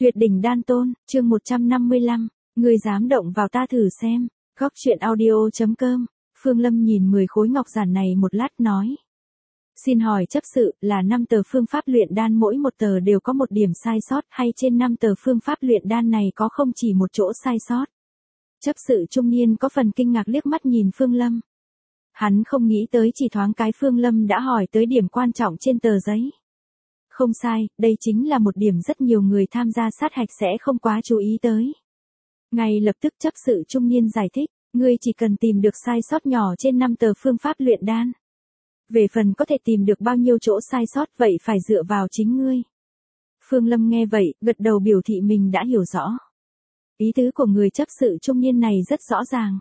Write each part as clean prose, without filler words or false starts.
Tuyệt đỉnh đan tôn, chương 155, ngươi dám động vào ta thử xem. Góc chuyện audio.com. Phương Lâm nhìn 10 khối ngọc giản này một lát nói. Xin hỏi chấp sự, là 5 tờ phương pháp luyện đan mỗi một tờ đều có một điểm sai sót, hay trên 5 tờ phương pháp luyện đan này có không chỉ một chỗ sai sót? Chấp sự trung niên có phần kinh ngạc liếc mắt nhìn Phương Lâm. Hắn không nghĩ tới chỉ thoáng cái Phương Lâm đã hỏi tới điểm quan trọng trên tờ giấy. Không sai, đây chính là một điểm rất nhiều người tham gia sát hạch sẽ không quá chú ý tới. Ngay lập tức chấp sự trung niên giải thích, ngươi chỉ cần tìm được sai sót nhỏ trên 5 tờ phương pháp luyện đan. Về phần có thể tìm được bao nhiêu chỗ sai sót vậy phải dựa vào chính ngươi. Phương Lâm nghe vậy, gật đầu biểu thị mình đã hiểu rõ. Ý tứ của người chấp sự trung niên này rất rõ ràng.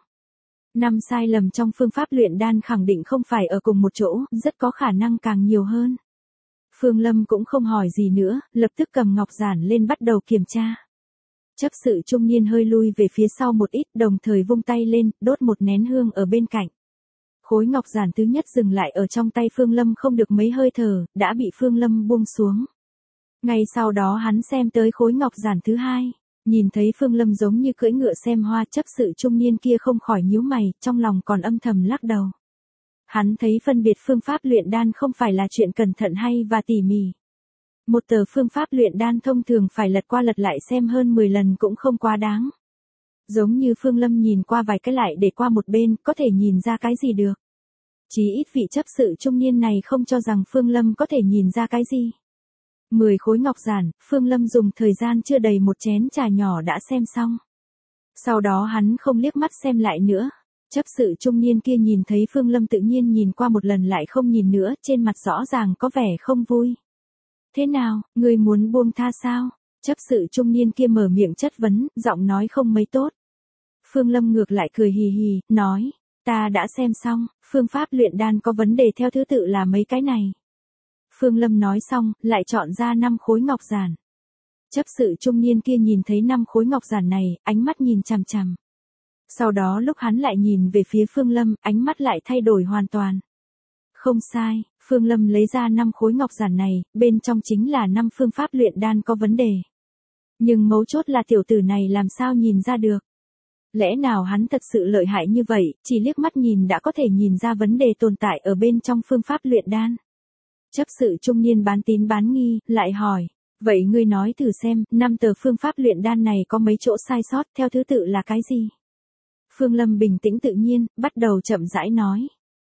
5 sai lầm trong phương pháp luyện đan khẳng định không phải ở cùng một chỗ, rất có khả năng càng nhiều hơn. Phương Lâm cũng không hỏi gì nữa, lập tức cầm ngọc giản lên bắt đầu kiểm tra. Chấp sự trung niên hơi lui về phía sau một ít, đồng thời vung tay lên, đốt một nén hương ở bên cạnh. Khối ngọc giản thứ nhất dừng lại ở trong tay Phương Lâm không được mấy hơi thở, đã bị Phương Lâm buông xuống. Ngay sau đó hắn xem tới khối ngọc giản thứ hai, nhìn thấy Phương Lâm giống như cưỡi ngựa xem hoa, chấp sự trung niên kia không khỏi nhíu mày, trong lòng còn âm thầm lắc đầu. Hắn thấy phân biệt phương pháp luyện đan không phải là chuyện cẩn thận hay và tỉ mỉ. Một tờ phương pháp luyện đan thông thường phải lật qua lật lại xem hơn 10 lần cũng không quá đáng. Giống như Phương Lâm nhìn qua vài cái lại để qua một bên, có thể nhìn ra cái gì được. Chí ít vị chấp sự trung niên này không cho rằng Phương Lâm có thể nhìn ra cái gì. 10 khối ngọc giản, Phương Lâm dùng thời gian chưa đầy một chén trà nhỏ đã xem xong. Sau đó hắn không liếc mắt xem lại nữa. Chấp sự trung niên kia nhìn thấy Phương Lâm tự nhiên nhìn qua một lần lại không nhìn nữa, trên mặt rõ ràng có vẻ không vui. Thế nào, ngươi muốn buông tha sao? Chấp sự trung niên kia mở miệng chất vấn, giọng nói không mấy tốt. Phương Lâm ngược lại cười hì hì, nói, ta đã xem xong, phương pháp luyện đan có vấn đề theo thứ tự là mấy cái này. Phương Lâm nói xong, lại chọn ra 5 khối ngọc giản. Chấp sự trung niên kia nhìn thấy 5 khối ngọc giản này, ánh mắt nhìn chằm chằm. Sau đó lúc hắn lại nhìn về phía Phương Lâm, ánh mắt lại thay đổi hoàn toàn. Không sai, Phương Lâm lấy ra 5 khối ngọc giản này, bên trong chính là 5 phương pháp luyện đan có vấn đề. Nhưng mấu chốt là tiểu tử này làm sao nhìn ra được. Lẽ nào hắn thật sự lợi hại như vậy, chỉ liếc mắt nhìn đã có thể nhìn ra vấn đề tồn tại ở bên trong phương pháp luyện đan. Chấp sự trung niên bán tín bán nghi, lại hỏi, vậy ngươi nói thử xem, 5 tờ phương pháp luyện đan này có mấy chỗ sai sót, theo thứ tự là cái gì? Phương Lâm bình tĩnh tự nhiên, bắt đầu chậm rãi nói.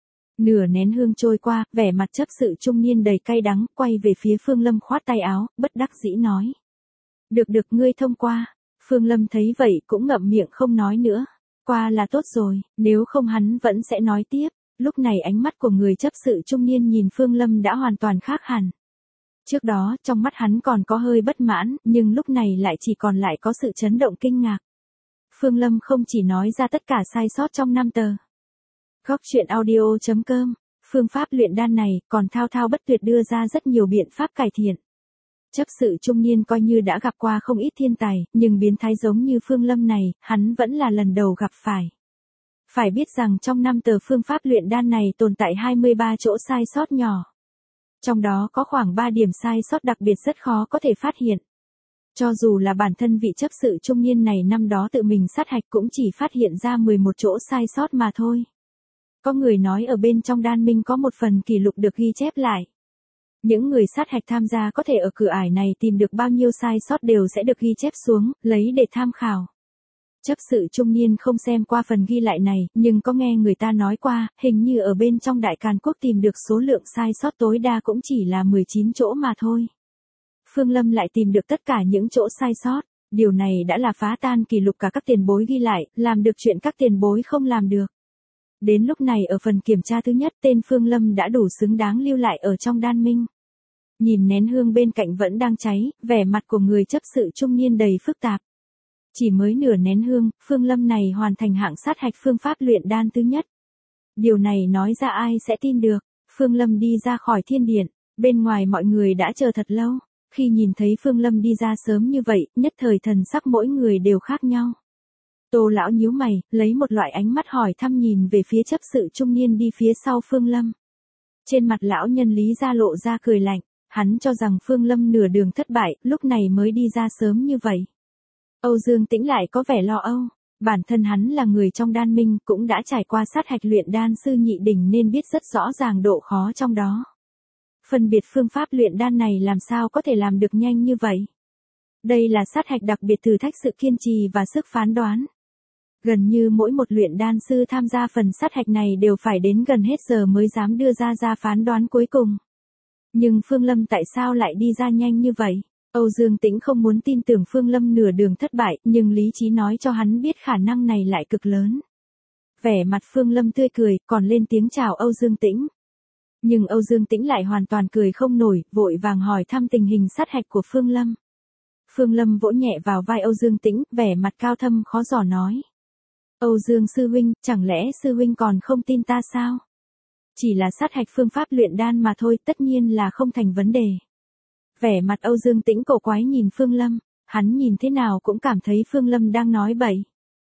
Nửa nén hương trôi qua, vẻ mặt chấp sự trung niên đầy cay đắng, quay về phía Phương Lâm khoát tay áo, bất đắc dĩ nói. Được ngươi thông qua. Phương Lâm thấy vậy cũng ngậm miệng không nói nữa. Qua là tốt rồi, nếu không hắn vẫn sẽ nói tiếp. Lúc này ánh mắt của người chấp sự trung niên nhìn Phương Lâm đã hoàn toàn khác hẳn. Trước đó, trong mắt hắn còn có hơi bất mãn, nhưng lúc này lại chỉ còn lại có sự chấn động kinh ngạc. Phương Lâm không chỉ nói ra tất cả sai sót trong 5 tờ. Góc chuyện audio.com, phương pháp luyện đan này còn thao thao bất tuyệt đưa ra rất nhiều biện pháp cải thiện. Chấp sự trung niên coi như đã gặp qua không ít thiên tài, nhưng biến thái giống như Phương Lâm này, hắn vẫn là lần đầu gặp phải. Phải biết rằng trong 5 tờ phương pháp luyện đan này tồn tại 23 chỗ sai sót nhỏ. Trong đó có khoảng 3 điểm sai sót đặc biệt rất khó có thể phát hiện. Cho dù là bản thân vị chấp sự trung niên này năm đó tự mình sát hạch cũng chỉ phát hiện ra 11 chỗ sai sót mà thôi. Có người nói ở bên trong đan minh có một phần kỷ lục được ghi chép lại. Những người sát hạch tham gia có thể ở cửa ải này tìm được bao nhiêu sai sót đều sẽ được ghi chép xuống, lấy để tham khảo. Chấp sự trung niên không xem qua phần ghi lại này, nhưng có nghe người ta nói qua, hình như ở bên trong Đại Càn Quốc tìm được số lượng sai sót tối đa cũng chỉ là 19 chỗ mà thôi. Phương Lâm lại tìm được tất cả những chỗ sai sót, điều này đã là phá tan kỷ lục cả các tiền bối ghi lại, làm được chuyện các tiền bối không làm được. Đến lúc này ở phần kiểm tra thứ nhất tên Phương Lâm đã đủ xứng đáng lưu lại ở trong đan minh. Nhìn nén hương bên cạnh vẫn đang cháy, vẻ mặt của người chấp sự trung niên đầy phức tạp. Chỉ mới nửa nén hương, Phương Lâm này hoàn thành hạng sát hạch phương pháp luyện đan thứ nhất. Điều này nói ra ai sẽ tin được. Phương Lâm đi ra khỏi thiên điện, bên ngoài mọi người đã chờ thật lâu. Khi nhìn thấy Phương Lâm đi ra sớm như vậy, nhất thời thần sắc mỗi người đều khác nhau. Tô lão nhíu mày, lấy một loại ánh mắt hỏi thăm nhìn về phía chấp sự trung niên đi phía sau Phương Lâm. Trên mặt lão nhân Lý ra lộ ra cười lạnh, Hắn cho rằng Phương Lâm nửa đường thất bại, lúc này mới đi ra sớm như vậy. Âu Dương Tĩnh lại có vẻ lo âu. Bản thân hắn là người trong đan minh, cũng đã trải qua sát hạch luyện đan sư nhị đỉnh nên biết rất rõ ràng độ khó trong đó. Phân biệt phương pháp luyện đan này làm sao có thể làm được nhanh như vậy. Đây là sát hạch đặc biệt thử thách sự kiên trì và sức phán đoán. Gần như mỗi một luyện đan sư tham gia phần sát hạch này đều phải đến gần hết giờ mới dám đưa ra phán đoán cuối cùng. Nhưng Phương Lâm tại sao lại đi ra nhanh như vậy? Âu Dương Tĩnh không muốn tin tưởng Phương Lâm nửa đường thất bại, nhưng lý trí nói cho hắn biết khả năng này lại cực lớn. Vẻ mặt Phương Lâm tươi cười, còn lên tiếng chào Âu Dương Tĩnh. Nhưng Âu Dương Tĩnh lại hoàn toàn cười không nổi, vội vàng hỏi thăm tình hình sát hạch của Phương Lâm. Phương Lâm vỗ nhẹ vào vai Âu Dương Tĩnh, vẻ mặt cao thâm khó dò nói. Âu Dương sư huynh, chẳng lẽ sư huynh còn không tin ta sao? Chỉ là sát hạch phương pháp luyện đan mà thôi, tất nhiên là không thành vấn đề. Vẻ mặt Âu Dương Tĩnh cổ quái nhìn Phương Lâm, hắn nhìn thế nào cũng cảm thấy Phương Lâm đang nói bậy.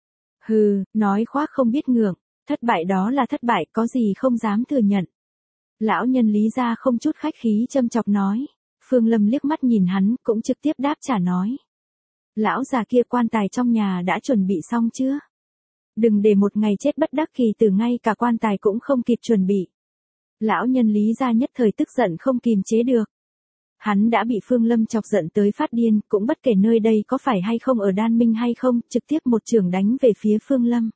Hừ, nói khoác không biết ngượng, thất bại đó là thất bại, có gì không dám thừa nhận. Lão nhân Lý gia không chút khách khí châm chọc nói. Phương Lâm liếc mắt nhìn hắn, cũng trực tiếp đáp trả nói. Lão già kia, quan tài trong nhà đã chuẩn bị xong chưa? Đừng để một ngày chết bất đắc kỳ tử, ngay cả quan tài cũng không kịp chuẩn bị. Lão nhân Lý gia nhất thời tức giận không kìm chế được. Hắn đã bị Phương Lâm chọc giận tới phát điên, cũng bất kể nơi đây có phải hay không ở đan minh hay không, trực tiếp một chưởng đánh về phía Phương Lâm.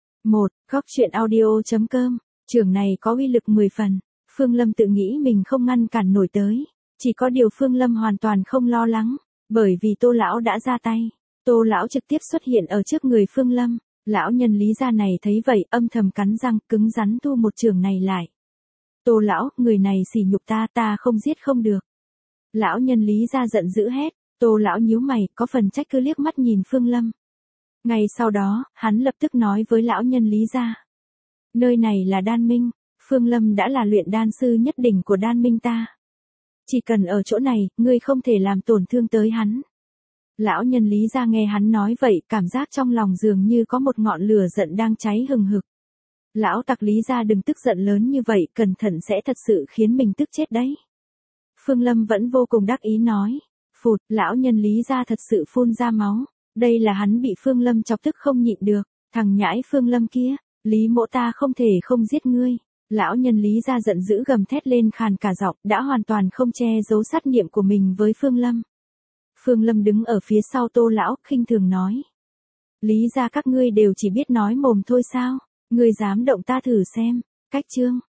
Góc truyện audio.com, chưởng này có uy lực 10 phần. Phương Lâm tự nghĩ mình không ngăn cản nổi tới. Chỉ có điều Phương Lâm hoàn toàn không lo lắng, bởi vì Tô lão đã ra tay. Tô lão trực tiếp xuất hiện ở trước người Phương Lâm. Lão nhân Lý gia này thấy vậy, âm thầm cắn răng, cứng rắn thu một chưởng này lại. Tô lão, người này sỉ nhục ta, ta không giết không được. Lão nhân Lý gia giận dữ hét. Tô lão nhíu mày, có phần trách cứ liếc mắt nhìn Phương Lâm. Ngay sau đó, hắn lập tức nói với lão nhân Lý gia. Nơi này là đan minh, Phương Lâm đã là luyện đan sư nhất đỉnh của đan minh ta. Chỉ cần ở chỗ này, ngươi không thể làm tổn thương tới hắn. Lão nhân Lý gia nghe hắn nói vậy, cảm giác trong lòng dường như có một ngọn lửa giận đang cháy hừng hực. Lão tặc Lý gia đừng tức giận lớn như vậy, cẩn thận sẽ thật sự khiến mình tức chết đấy. Phương Lâm vẫn vô cùng đắc ý nói. Phụt, lão nhân Lý gia thật sự phun ra máu. Đây là hắn bị Phương Lâm chọc tức không nhịn được. Thằng nhãi Phương Lâm kia, Lý mỗ ta không thể không giết ngươi. Lão nhân Lý gia giận dữ gầm thét lên khàn cả giọng, đã hoàn toàn không che giấu sát niệm của mình với Phương Lâm. Phương Lâm đứng ở phía sau Tô lão, khinh thường nói. Lý gia các ngươi đều chỉ biết nói mồm thôi sao? Ngươi dám động ta thử xem. Cách chương.